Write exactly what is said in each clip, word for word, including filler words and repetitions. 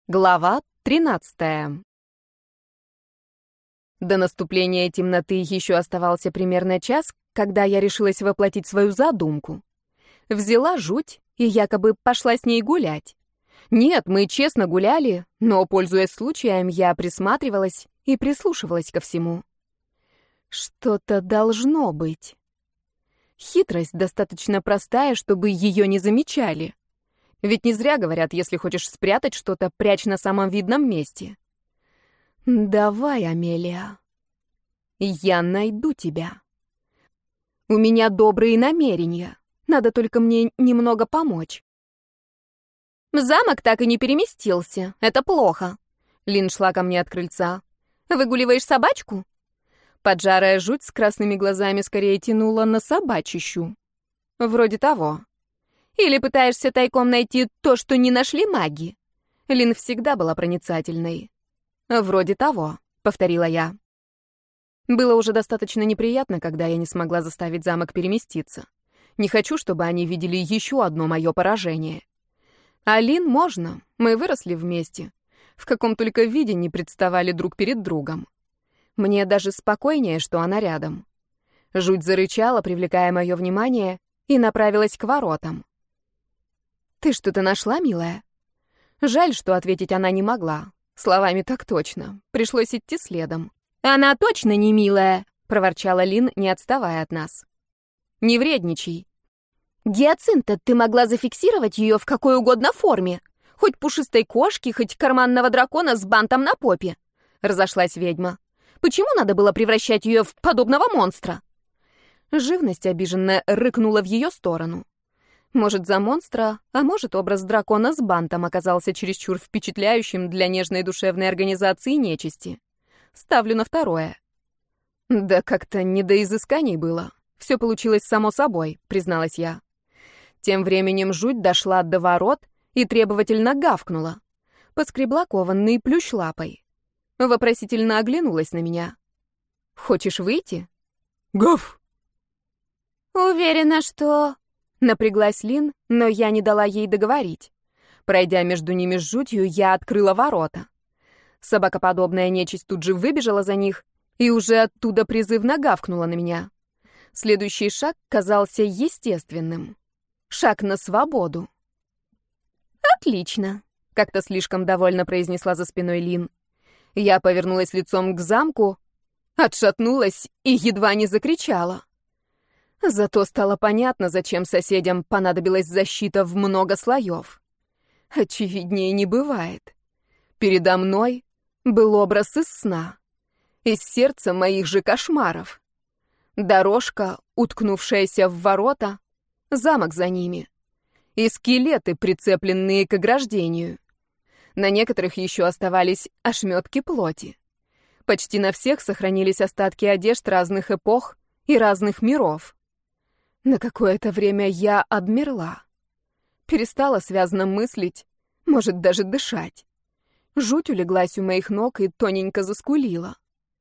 Глава тринадцатая. До наступления темноты еще оставался примерно час, когда я решилась воплотить свою задумку. Взяла жуть и якобы пошла с ней гулять. Нет, мы честно гуляли, но, пользуясь случаем, я присматривалась и прислушивалась ко всему. Что-то должно быть. Хитрость достаточно простая, чтобы ее не замечали. Ведь не зря говорят, если хочешь спрятать что-то, прячь на самом видном месте. Давай, Амелия. Я найду тебя. У меня добрые намерения. Надо только мне немного помочь. Замок так и не переместился. Это плохо. Лин шла ко мне от крыльца. Выгуливаешь собачку? Поджарая жуть с красными глазами скорее тянула на собачищу. Вроде того. Или пытаешься тайком найти то, что не нашли маги? Лин всегда была проницательной. Вроде того, повторила я. Было уже достаточно неприятно, когда я не смогла заставить замок переместиться. Не хочу, чтобы они видели еще одно мое поражение. А Лин можно, мы выросли вместе. В каком только виде не представали друг перед другом. Мне даже спокойнее, что она рядом. Жуть зарычала, привлекая мое внимание, и направилась к воротам. «Ты что-то нашла, милая?» Жаль, что ответить она не могла. Словами так точно. Пришлось идти следом. «Она точно не милая!» — проворчала Лин, не отставая от нас. «Не вредничай!» «Гиацинта, ты могла зафиксировать ее в какой угодно форме. Хоть пушистой кошки, хоть карманного дракона с бантом на попе!» — разошлась ведьма. «Почему надо было превращать ее в подобного монстра?» Живность обиженно рыкнула в ее сторону. Может, за монстра, а может, образ дракона с бантом оказался чересчур впечатляющим для нежной душевной организации нечисти. Ставлю на второе. Да как-то не до изысканий было. Все получилось само собой, призналась я. Тем временем жуть дошла до ворот и требовательно гавкнула. Поскребла кованный плющ лапой. Вопросительно оглянулась на меня. «Хочешь выйти?» «Гав!» «Уверена, что...» Напряглась Лин, но я не дала ей договорить. Пройдя между ними с жутью, я открыла ворота. Собакоподобная нечисть тут же выбежала за них и уже оттуда призывно гавкнула на меня. Следующий шаг казался естественным. Шаг на свободу. «Отлично», — как-то слишком довольно произнесла за спиной Лин. Я повернулась лицом к замку, отшатнулась и едва не закричала. Зато стало понятно, зачем соседям понадобилась защита в много слоев. Очевиднее не бывает. Передо мной был образ из сна, из сердца моих же кошмаров. Дорожка, уткнувшаяся в ворота, замок за ними, и скелеты, прицепленные к ограждению. На некоторых еще оставались ошметки плоти. Почти на всех сохранились остатки одежд разных эпох и разных миров. На какое-то время я обмерла. Перестала связно мыслить, может, даже дышать. Жуть улеглась у моих ног и тоненько заскулила.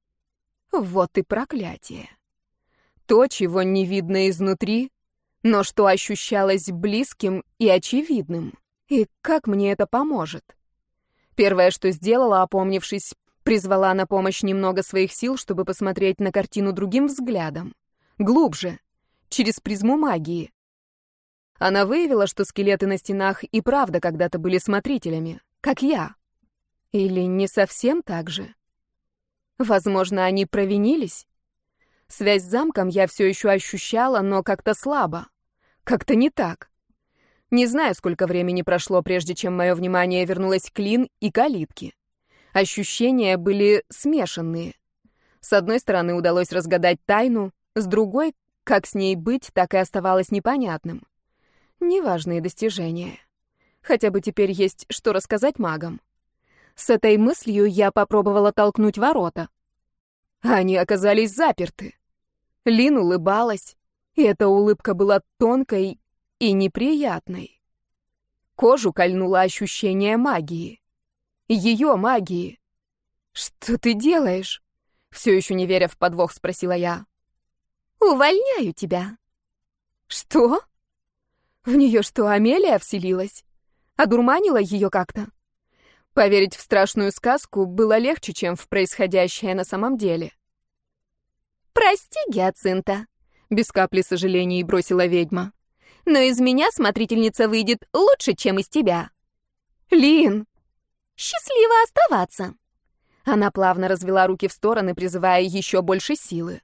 Вот и проклятие. То, чего не видно изнутри, но что ощущалось близким и очевидным. И как мне это поможет? Первое, что сделала, опомнившись, призвала на помощь немного своих сил, чтобы посмотреть на картину другим взглядом. Глубже. Через призму магии. Она выявила, что скелеты на стенах и правда когда-то были смотрителями, как я. Или не совсем так же? Возможно, они провинились? Связь с замком я все еще ощущала, но как-то слабо. Как-то не так. Не знаю, сколько времени прошло, прежде чем мое внимание вернулось к Лин и калитке. Ощущения были смешанные. С одной стороны, удалось разгадать тайну, с другой — как с ней быть, так и оставалось непонятным. Неважные достижения. Хотя бы теперь есть что рассказать магам. С этой мыслью я попробовала толкнуть ворота. Они оказались заперты. Лин улыбалась, и эта улыбка была тонкой и неприятной. Кожу кольнуло ощущение магии. Ее магии. «Что ты делаешь?» Все еще не веря в подвох, спросила я. «Увольняю тебя». «Что? В нее что, Амелия вселилась? Одурманила ее как-то?» Поверить в страшную сказку было легче, чем в происходящее на самом деле. «Прости, Гиацинта», — без капли сожаления бросила ведьма. «Но из меня смотрительница выйдет лучше, чем из тебя». «Лин!» «Счастливо оставаться!» Она плавно развела руки в стороны, призывая еще больше силы.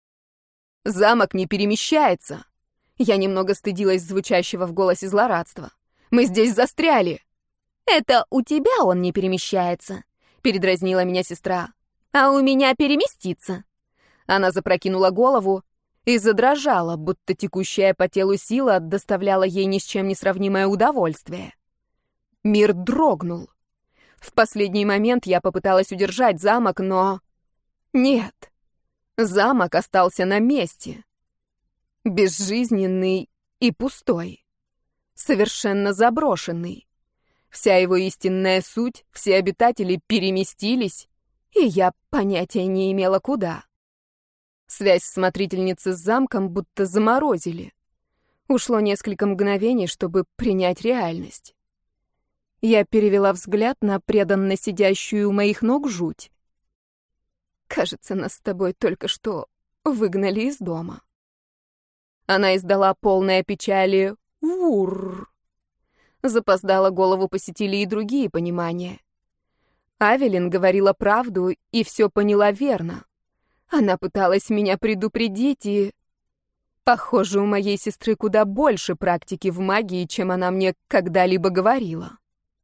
«Замок не перемещается!» Я немного стыдилась звучащего в голосе злорадства. «Мы здесь застряли!» «Это у тебя он не перемещается», — передразнила меня сестра. «А у меня переместится». Она запрокинула голову и задрожала, будто текущая по телу сила доставляла ей ни с чем не сравнимое удовольствие. Мир дрогнул. В последний момент я попыталась удержать замок, но... Нет. Замок остался на месте. Безжизненный и пустой. Совершенно заброшенный. Вся его истинная суть, все обитатели переместились, и я понятия не имела куда. Связь смотрительницы с замком будто заморозили. Ушло несколько мгновений, чтобы принять реальность. Я перевела взгляд на преданно сидящую у моих ног жуть. Кажется, нас с тобой только что выгнали из дома. Она издала полное печали «Вурр». Запоздала голову посетили и другие понимания. Авелин говорила правду и все поняла верно. Она пыталась меня предупредить и... Похоже, у моей сестры куда больше практики в магии, чем она мне когда-либо говорила.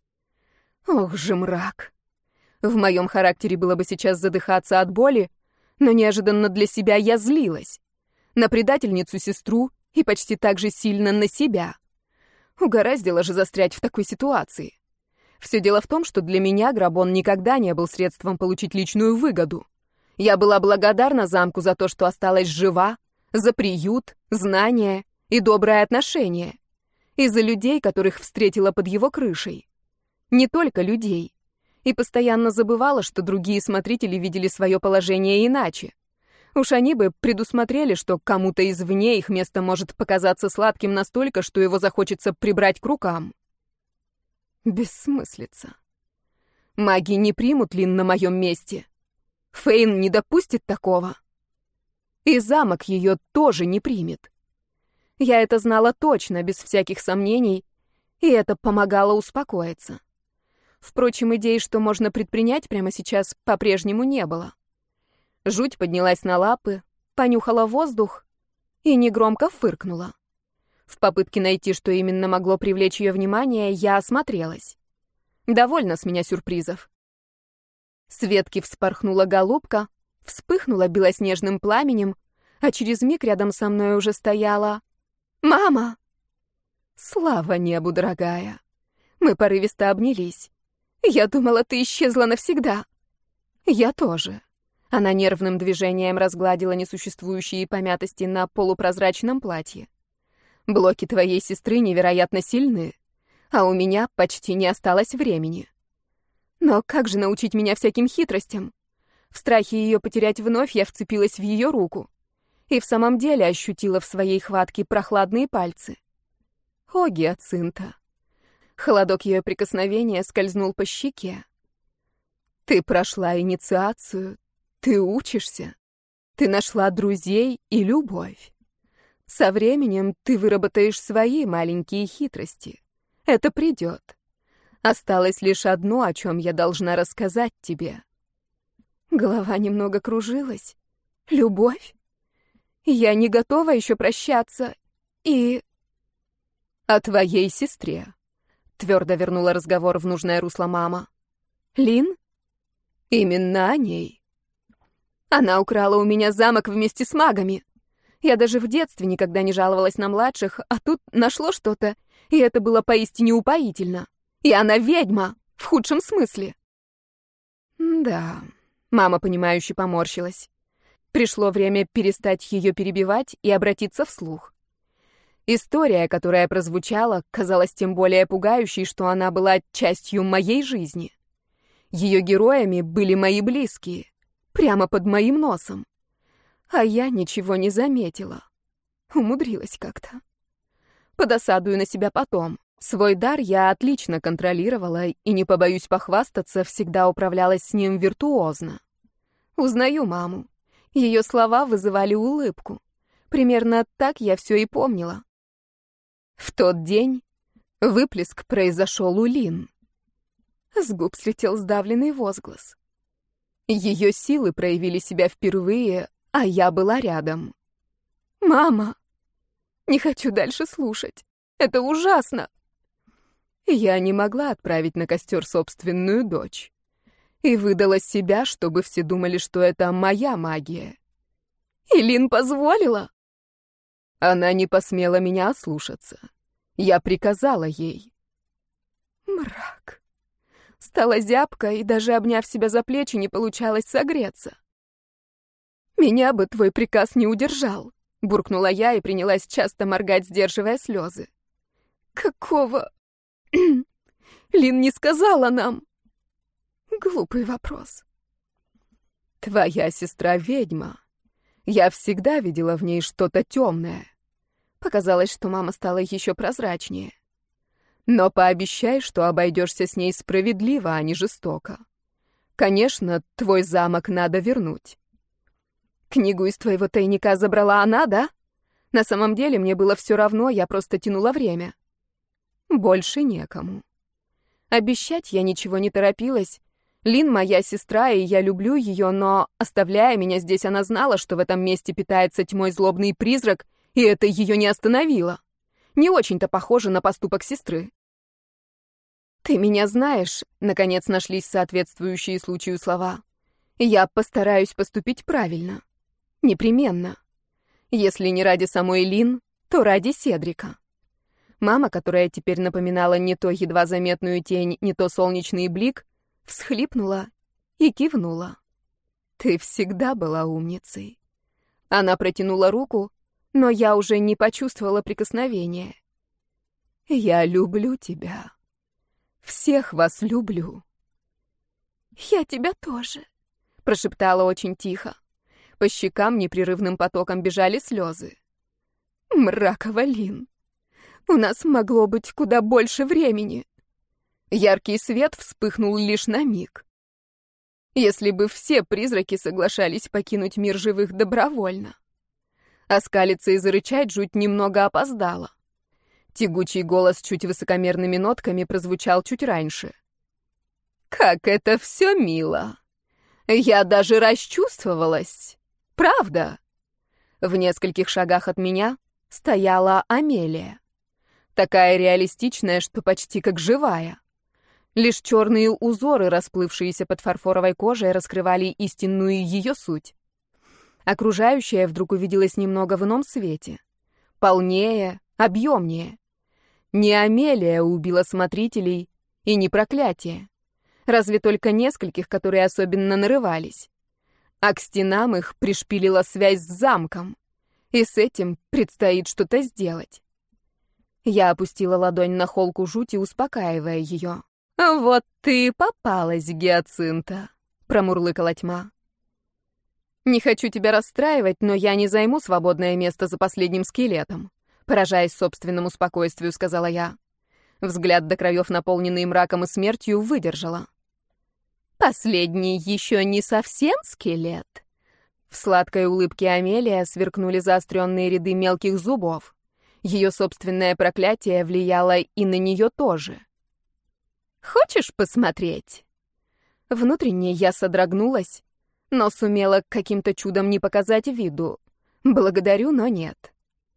Ох же мрак. В моем характере было бы сейчас задыхаться от боли, но неожиданно для себя я злилась. На предательницу-сестру и почти так же сильно на себя. Угораздило же застрять в такой ситуации. Все дело в том, что для меня Грабон никогда не был средством получить личную выгоду. Я была благодарна замку за то, что осталась жива, за приют, знания и доброе отношение. И за людей, которых встретила под его крышей. Не только людей. И постоянно забывала, что другие смотрители видели свое положение иначе. Уж они бы предусмотрели, что кому-то извне их место может показаться сладким настолько, что его захочется прибрать к рукам. Бессмыслица. Маги не примут Лин на моем месте. Фейн не допустит такого. И замок ее тоже не примет. Я это знала точно, без всяких сомнений, и это помогало успокоиться. Впрочем, идей, что можно предпринять прямо сейчас, по-прежнему не было. Жуть поднялась на лапы, понюхала воздух и негромко фыркнула. В попытке найти, что именно могло привлечь ее внимание, я осмотрелась. Довольно с меня сюрпризов. С ветки вспорхнула голубка, вспыхнула белоснежным пламенем, а через миг рядом со мной уже стояла... «Мама!» Слава небу, дорогая! Мы порывисто обнялись. «Я думала, ты исчезла навсегда». «Я тоже». Она нервным движением разгладила несуществующие помятости на полупрозрачном платье. «Блоки твоей сестры невероятно сильны, а у меня почти не осталось времени. Но как же научить меня всяким хитростям? В страхе ее потерять вновь я вцепилась в ее руку и в самом деле ощутила в своей хватке прохладные пальцы. О, Гиацинта! Холодок ее прикосновения скользнул по щеке. Ты прошла инициацию, ты учишься, ты нашла друзей и любовь. Со временем ты выработаешь свои маленькие хитрости. Это придет. Осталось лишь одно, о чем я должна рассказать тебе. Голова немного кружилась. Любовь? Я не готова еще прощаться. И... О твоей сестре. Твердо вернула разговор в нужное русло мама. Лин? Именно о ней. Она украла у меня замок вместе с магами. Я даже в детстве никогда не жаловалась на младших, а тут нашло что-то, и это было поистине упоительно. И она ведьма, в худшем смысле. Да, мама, понимающе поморщилась. Пришло время перестать ее перебивать и обратиться вслух. История, которая прозвучала, казалась тем более пугающей, что она была частью моей жизни. Ее героями были мои близкие, прямо под моим носом. А я ничего не заметила. Умудрилась как-то. Подосадую на себя потом. Свой дар я отлично контролировала и, не побоюсь похвастаться, всегда управлялась с ним виртуозно. Узнаю маму. Ее слова вызывали улыбку. Примерно так я все и помнила. В тот день выплеск произошел у Лин. С губ слетел сдавленный возглас. Ее силы проявили себя впервые, а я была рядом. «Мама! Не хочу дальше слушать. Это ужасно!» Я не могла отправить на костер собственную дочь. И выдала себя, чтобы все думали, что это моя магия. И Лин позволила? Она не посмела меня ослушаться. Я приказала ей. Мрак. Стала зябко, и даже обняв себя за плечи, не получалось согреться. «Меня бы твой приказ не удержал», — буркнула я и принялась часто моргать, сдерживая слезы. «Какого...» Лин не сказала нам. Глупый вопрос. Твоя сестра ведьма. Я всегда видела в ней что-то темное. Показалось, что мама стала еще прозрачнее. Но пообещай, что обойдешься с ней справедливо, а не жестоко. Конечно, твой замок надо вернуть. Книгу из твоего тайника забрала она, да? На самом деле мне было все равно, я просто тянула время. Больше некому. Обещать я ничего не торопилась. Лин моя сестра, и я люблю ее, но, оставляя меня здесь, она знала, что в этом месте питается тьмой злобный призрак, и это ее не остановило. Не очень-то похоже на поступок сестры. «Ты меня знаешь», — наконец нашлись соответствующие случаю слова. «Я постараюсь поступить правильно. Непременно. Если не ради самой Лин, то ради Седрика». Мама, которая теперь напоминала не то едва заметную тень, не то солнечный блик, всхлипнула и кивнула. «Ты всегда была умницей». Она протянула руку, но я уже не почувствовала прикосновения. «Я люблю тебя. Всех вас люблю». «Я тебя тоже», — прошептала очень тихо. По щекам непрерывным потоком бежали слезы. «Мракова Лин. У нас могло быть куда больше времени». Яркий свет вспыхнул лишь на миг. Если бы все призраки соглашались покинуть мир живых добровольно. Оскалиться и зарычать жуть немного опоздала. Тягучий голос чуть высокомерными нотками прозвучал чуть раньше. «Как это все мило! Я даже расчувствовалась! Правда?» В нескольких шагах от меня стояла Амелия. Такая реалистичная, что почти как живая. Лишь черные узоры, расплывшиеся под фарфоровой кожей, раскрывали истинную ее суть. Окружающее вдруг увиделось немного в ином свете. Полнее, объемнее. Не Амелия убила смотрителей, и не проклятие. Разве только нескольких, которые особенно нарывались. А к стенам их пришпилила связь с замком. И с этим предстоит что-то сделать. Я опустила ладонь на холку жути, успокаивая ее. «Вот ты и попалась, Гиацинта», — промурлыкала тьма. «Не хочу тебя расстраивать, но я не займу свободное место за последним скелетом», — поражаясь собственному спокойствию, сказала я. Взгляд до краев, наполненный мраком и смертью, выдержала. «Последний еще не совсем скелет». В сладкой улыбке Амелия сверкнули заостренные ряды мелких зубов. Ее собственное проклятие влияло и на нее тоже. «Хочешь посмотреть?» Внутренне я содрогнулась, но сумела каким-то чудом не показать виду. Благодарю, но нет.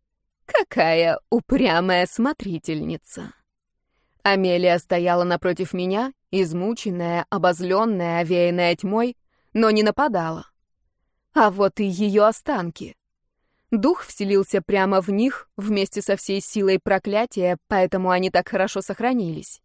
«Какая упрямая смотрительница!» Амелия стояла напротив меня, измученная, обозленная, овеянная тьмой, но не нападала. А вот и ее останки. Дух вселился прямо в них вместе со всей силой проклятия, поэтому они так хорошо сохранились.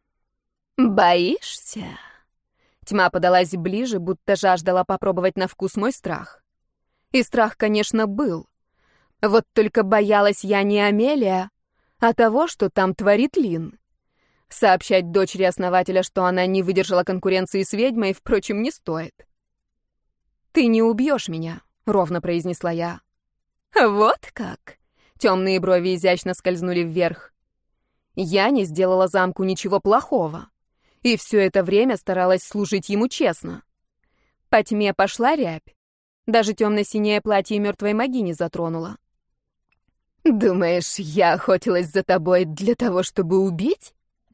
«Боишься?» Тьма подалась ближе, будто жаждала попробовать на вкус мой страх. И страх, конечно, был. Вот только боялась я не Амелия, а того, что там творит Лин. Сообщать дочери основателя, что она не выдержала конкуренции с ведьмой, впрочем, не стоит. «Ты не убьешь меня», — ровно произнесла я. «Вот как!» — темные брови изящно скользнули вверх. Я не сделала замку ничего плохого. И все это время старалась служить ему честно. По тьме пошла рябь. Даже темно-синее платье мертвой могини затронула. «Думаешь, я охотилась за тобой для того, чтобы убить?»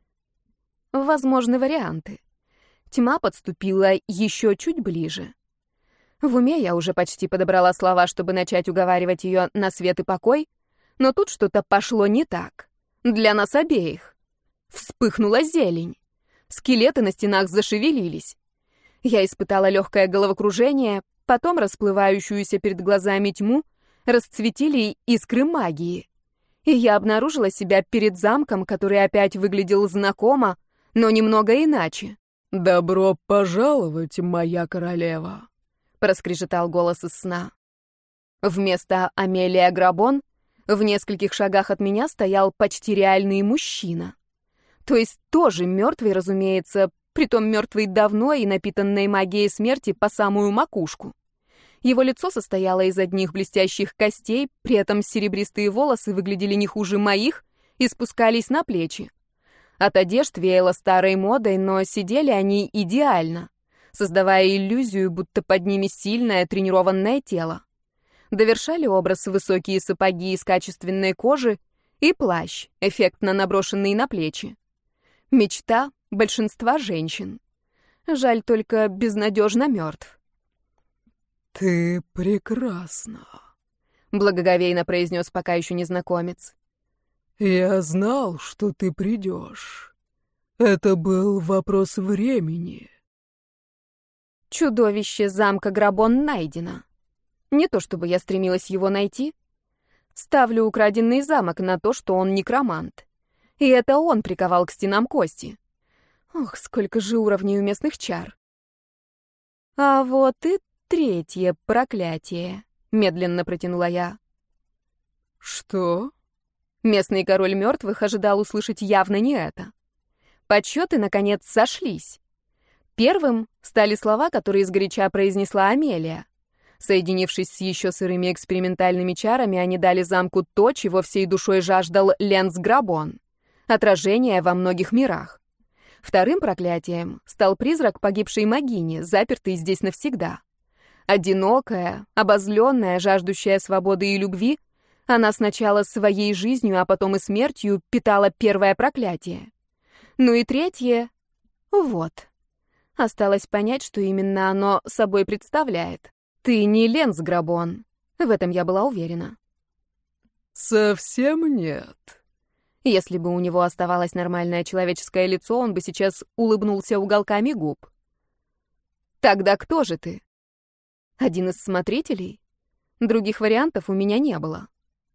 Возможны варианты. Тьма подступила еще чуть ближе. В уме я уже почти подобрала слова, чтобы начать уговаривать ее на свет и покой, но тут что-то пошло не так. Для нас обеих. Вспыхнула зелень. Скелеты на стенах зашевелились. Я испытала легкое головокружение, потом расплывающуюся перед глазами тьму расцветили искры магии. И я обнаружила себя перед замком, который опять выглядел знакомо, но немного иначе. «Добро пожаловать, моя королева», — проскрежетал голос из сна. Вместо Амелия Грабон в нескольких шагах от меня стоял почти реальный мужчина. То есть тоже мертвый, разумеется, притом мертвый давно и напитанный магией смерти по самую макушку. Его лицо состояло из одних блестящих костей, при этом серебристые волосы выглядели не хуже моих и спускались на плечи. От одежд веяло старой модой, но сидели они идеально, создавая иллюзию, будто под ними сильное тренированное тело. Довершали образ высокие сапоги из качественной кожи и плащ, эффектно наброшенный на плечи. Мечта большинства женщин. Жаль, только безнадежно мертв. «Ты прекрасна», — благоговейно произнес пока еще незнакомец. «Я знал, что ты придешь. Это был вопрос времени». Чудовище замка Грабон найдено. Не то чтобы я стремилась его найти. Ставлю украденный замок на то, что он некромант. И это он приковал к стенам кости. Ох, сколько же уровней у местных чар. А вот и третье проклятие, медленно протянула я. «Что?» Местный король мертвых ожидал услышать явно не это. Подсчеты, наконец, сошлись. Первым стали слова, которые сгоряча произнесла Амелия. Соединившись с еще сырыми экспериментальными чарами, они дали замку то, чего всей душой жаждал Ленс Грабон — отражение во многих мирах. Вторым проклятием стал призрак погибшей могини, запертый здесь навсегда. Одинокая, обозленная, жаждущая свободы и любви, она сначала своей жизнью, а потом и смертью питала первое проклятие. Ну и третье — вот. Осталось понять, что именно оно собой представляет. Ты не Ленс Грабон. В этом я была уверена. «Совсем нет». Если бы у него оставалось нормальное человеческое лицо, он бы сейчас улыбнулся уголками губ. «Тогда кто же ты?» «Один из смотрителей? Других вариантов у меня не было».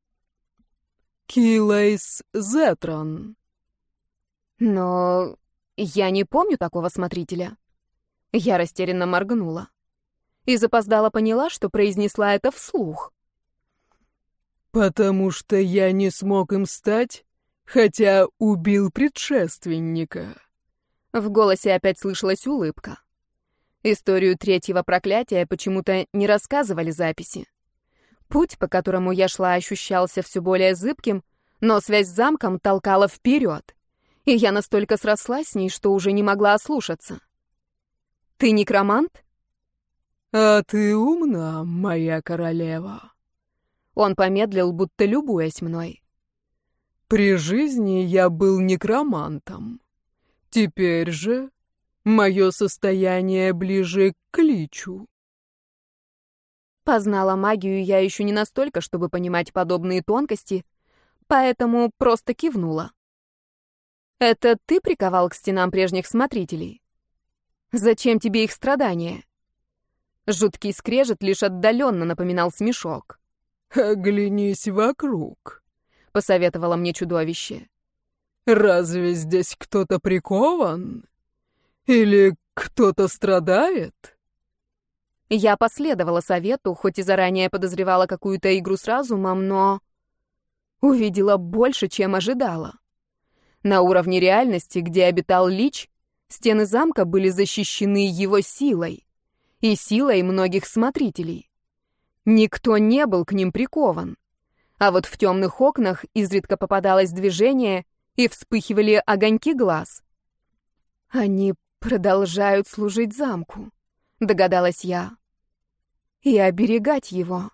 «Килейс Зетрон». «Но я не помню такого смотрителя». Я растерянно моргнула. И запоздала поняла, что произнесла это вслух. «Потому что я не смог им стать, хотя убил предшественника». В голосе опять слышалась улыбка. Историю третьего проклятия почему-то не рассказывали записи. Путь, по которому я шла, ощущался все более зыбким, но связь с замком толкала вперед. И я настолько срослась с ней, что уже не могла ослушаться. «Ты некромант?» «А ты умна, моя королева». Он помедлил, будто любуясь мной. «При жизни я был некромантом. Теперь же мое состояние ближе к личу». Познала магию я еще не настолько, чтобы понимать подобные тонкости, поэтому просто кивнула. «Это ты приковал к стенам прежних смотрителей? Зачем тебе их страдания?» Жуткий скрежет лишь отдаленно напоминал смешок. «Оглянись вокруг», — посоветовало мне чудовище. «Разве здесь кто-то прикован? Или кто-то страдает?» Я последовала совету, хоть и заранее подозревала какую-то игру с разумом, но увидела больше, чем ожидала. На уровне реальности, где обитал Лич, стены замка были защищены его силой и силой многих смотрителей. Никто не был к ним прикован. А вот в темных окнах изредка попадалось движение, и вспыхивали огоньки глаз. «Они продолжают служить замку», — догадалась я, — «и оберегать его».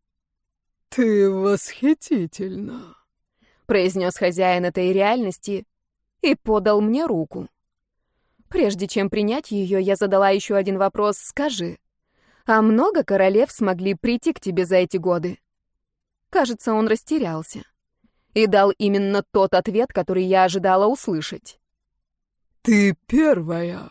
«Ты восхитительна», — произнес хозяин этой реальности и подал мне руку. Прежде чем принять ее, я задала еще один вопрос. «Скажи, а много королев смогли прийти к тебе за эти годы?» Кажется, он растерялся и дал именно тот ответ, который я ожидала услышать. «Ты первая».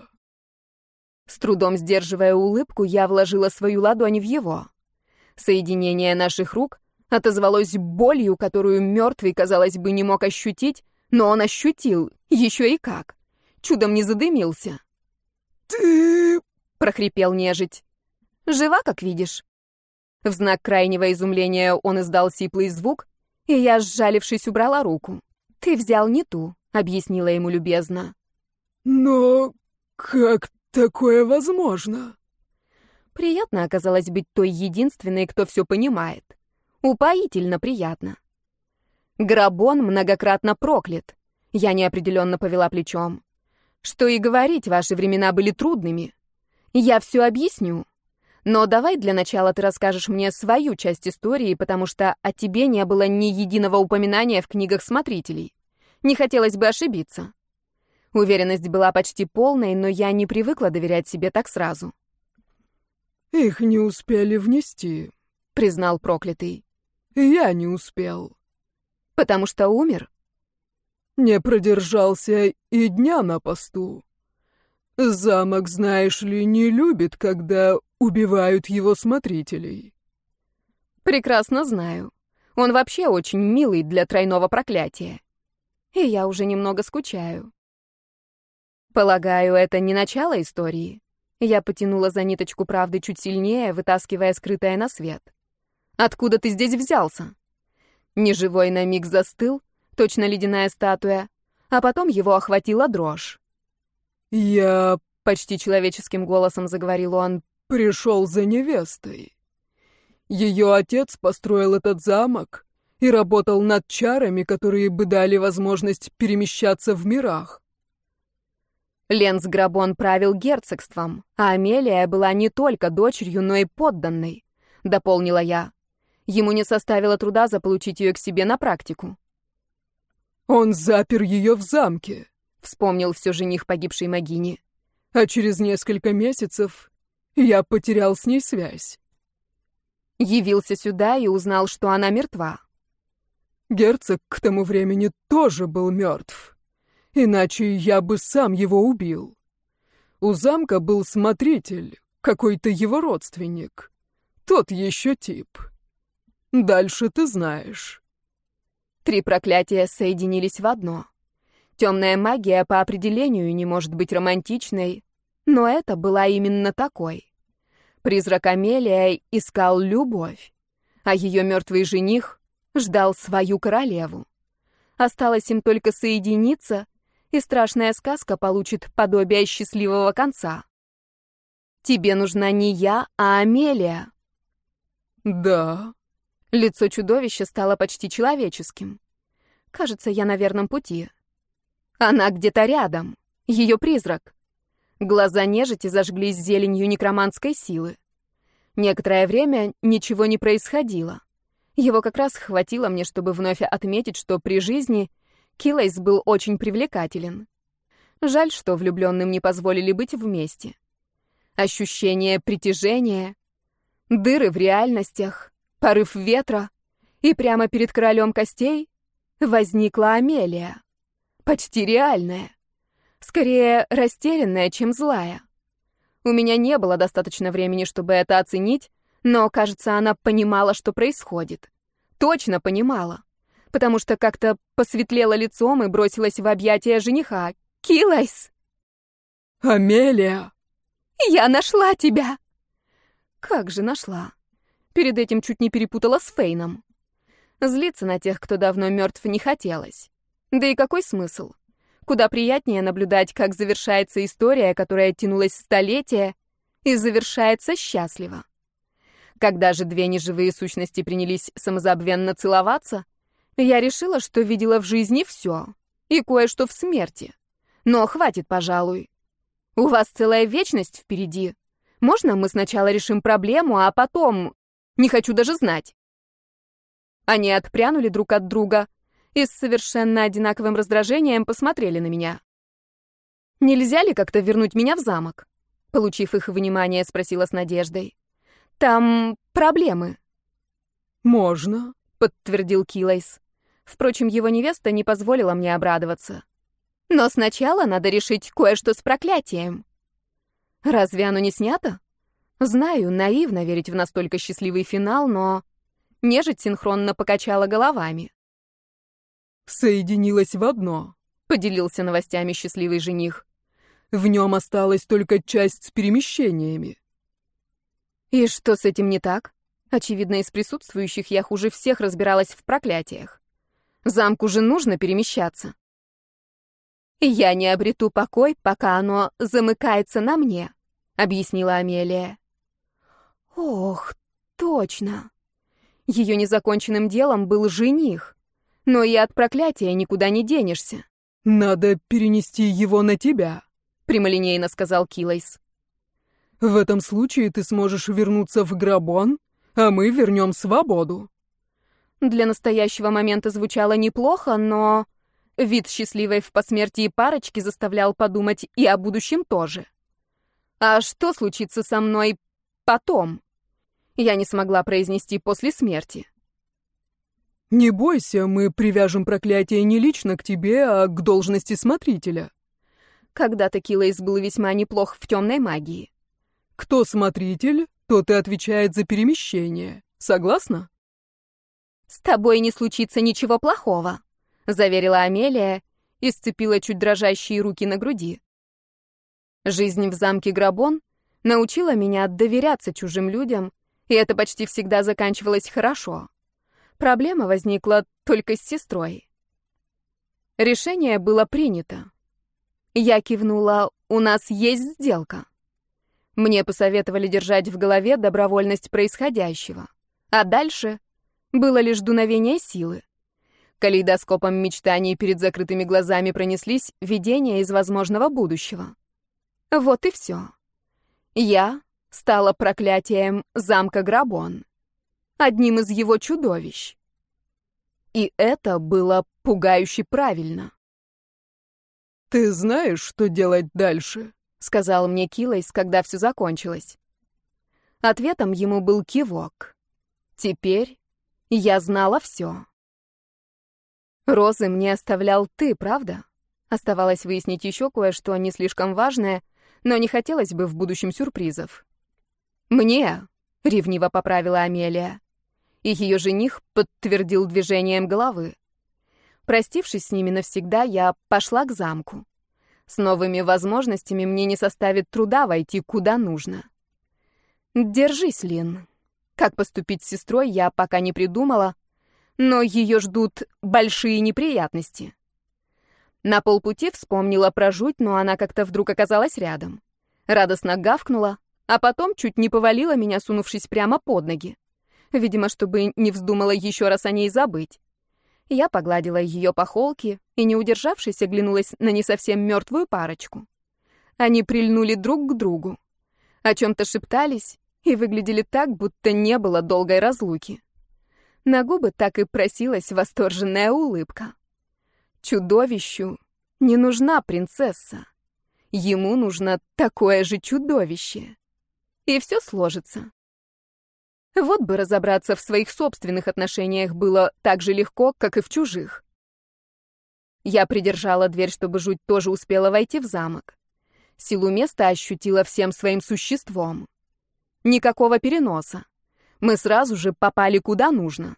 С трудом сдерживая улыбку, я вложила свою ладонь в его. Соединение наших рук отозвалось болью, которую мертвый, казалось бы, не мог ощутить, но он ощутил, еще и как. Чудом не задымился. «Ты...» — прохрипел нежить. «Жива, как видишь». В знак крайнего изумления он издал сиплый звук, и я, сжалившись, убрала руку. «Ты взял не ту», — объяснила ему любезно. «Но как такое возможно?» Приятно оказалось быть той единственной, кто все понимает. Упоительно приятно. Грабон многократно проклят. Я неопределенно повела плечом. Что и говорить, ваши времена были трудными. Я все объясню. Но давай для начала ты расскажешь мне свою часть истории, потому что о тебе не было ни единого упоминания в книгах смотрителей. Не хотелось бы ошибиться. Уверенность была почти полной, но я не привыкла доверять себе так сразу. «Их не успели внести», — признал проклятый. «Я не успел». «Потому что умер?» «Не продержался и дня на посту. Замок, знаешь ли, не любит, когда убивают его смотрителей». «Прекрасно знаю. Он вообще очень милый для тройного проклятия. И я уже немного скучаю». «Полагаю, это не начало истории?» Я потянула за ниточку правды чуть сильнее, вытаскивая скрытое на свет. «Откуда ты здесь взялся?» Неживой на миг застыл, точно ледяная статуя, а потом его охватила дрожь. «Я...» — почти человеческим голосом заговорил он. «Пришел за невестой. Ее отец построил этот замок и работал над чарами, которые бы дали возможность перемещаться в мирах. Ленс Грабон правил герцогством, а Амелия была не только дочерью, но и подданной», — дополнила я. Ему не составило труда заполучить ее к себе на практику. «Он запер ее в замке», — вспомнил все жених погибшей Магини. «А через несколько месяцев я потерял с ней связь. Явился сюда и узнал, что она мертва». Герцог к тому времени тоже был мертв. Иначе я бы сам его убил. У замка был смотритель, какой-то его родственник. Тот еще тип. Дальше ты знаешь». Три проклятия соединились в одно. Темная магия по определению не может быть романтичной, но это была именно такой. Призрак Амелия искал любовь, а ее мертвый жених ждал свою королеву. Осталось им только соединиться, и страшная сказка получит подобие счастливого конца. «Тебе нужна не я, а Амелия». «Да». Лицо чудовища стало почти человеческим. Кажется, я на верном пути. Она где-то рядом. Ее призрак. Глаза нежити зажглись зеленью некроманской силы. Некоторое время ничего не происходило. Его как раз хватило мне, чтобы вновь отметить, что при жизни Килайс был очень привлекателен. Жаль, что влюбленным не позволили быть вместе. Ощущение притяжения, дыры в реальностях, порыв ветра, и прямо перед королем костей возникла Амелия. Почти реальная. Скорее, растерянная, чем злая. У меня не было достаточно времени, чтобы это оценить, но, кажется, она понимала, что происходит. Точно понимала. Потому что как-то посветлела лицом и бросилась в объятия жениха. «Килайс!» «Амелия!» «Я нашла тебя!» Как же нашла? Перед этим чуть не перепутала с Фейном. Злиться на тех, кто давно мертв, не хотелось. Да и какой смысл? Куда приятнее наблюдать, как завершается история, которая тянулась столетия, и завершается счастливо. Когда же две неживые сущности принялись самозабвенно целоваться, я решила, что видела в жизни все. и кое-что в смерти. Но хватит, пожалуй. У вас целая вечность впереди. Можно мы сначала решим проблему, а потом... Не хочу даже знать». Они отпрянули друг от друга и с совершенно одинаковым раздражением посмотрели на меня. «Нельзя ли как-то вернуть меня в замок?» Получив их внимание, спросила с надеждой. «Там проблемы». «Можно», — подтвердил Килайс. Впрочем, его невеста не позволила мне обрадоваться. «Но сначала надо решить кое-что с проклятием». «Разве оно не снято?» Знаю, наивно верить в настолько счастливый финал, но... Нежить синхронно покачала головами. «Соединилось в одно», — поделился новостями счастливый жених. «В нем осталась только часть с перемещениями». «И что с этим не так?» Очевидно, из присутствующих я хуже всех разбиралась в проклятиях. Замку же нужно перемещаться. «Я не обрету покой, пока оно замыкается на мне», — объяснила Амелия. «Ох, точно. Ее незаконченным делом был жених. Но и от проклятия никуда не денешься». «Надо перенести его на тебя», — прямолинейно сказал Килайс. «В этом случае ты сможешь вернуться в Грабон, а мы вернем свободу». Для настоящего момента звучало неплохо, но вид счастливой в посмертии парочки заставлял подумать и о будущем тоже. А что случится со мной потом? Я не смогла произнести после смерти. «Не бойся, мы привяжем проклятие не лично к тебе, а к должности смотрителя». Когда-то Килайс был весьма неплох в темной магии. «Кто смотритель, тот и отвечает за перемещение. Согласна?» «С тобой не случится ничего плохого», — заверила Амелия и сцепила чуть дрожащие руки на груди. Жизнь в замке Грабон научила меня доверяться чужим людям, и это почти всегда заканчивалось хорошо. Проблема возникла только с сестрой. Решение было принято. Я кивнула: «У нас есть сделка». Мне посоветовали держать в голове добровольность происходящего, а дальше было лишь дуновение силы. Калейдоскопом мечтаний перед закрытыми глазами пронеслись видения из возможного будущего. Вот и все. Я стала проклятием замка Грабон, одним из его чудовищ. И это было пугающе правильно. «Ты знаешь, что делать дальше?» — сказал мне Килайс, когда все закончилось. Ответом ему был кивок. Теперь я знала все. Розы мне оставлял ты, правда? Оставалось выяснить еще кое-что не слишком важное, но не хотелось бы в будущем сюрпризов. «Мне», — ревниво поправила Амелия. И ее жених подтвердил движением головы. Простившись с ними навсегда, я пошла к замку. С новыми возможностями мне не составит труда войти куда нужно. Держись, Лин. Как поступить с сестрой, я пока не придумала, но ее ждут большие неприятности. На полпути вспомнила про жуть, но она как-то вдруг оказалась рядом. Радостно гавкнула, а потом чуть не повалила меня, сунувшись прямо под ноги. Видимо, чтобы не вздумала еще раз о ней забыть. Я погладила ее по холке и, не удержавшись, оглянулась на не совсем мертвую парочку. Они прильнули друг к другу, о чем-то шептались и выглядели так, будто не было долгой разлуки. На губы так и просилась восторженная улыбка. Чудовищу не нужна принцесса. Ему нужно такое же чудовище. И все сложится. Вот бы разобраться в своих собственных отношениях было так же легко, как и в чужих. Я придержала дверь, чтобы жуть тоже успела войти в замок. Силу места ощутила всем своим существом. Никакого переноса. Мы сразу же попали куда нужно.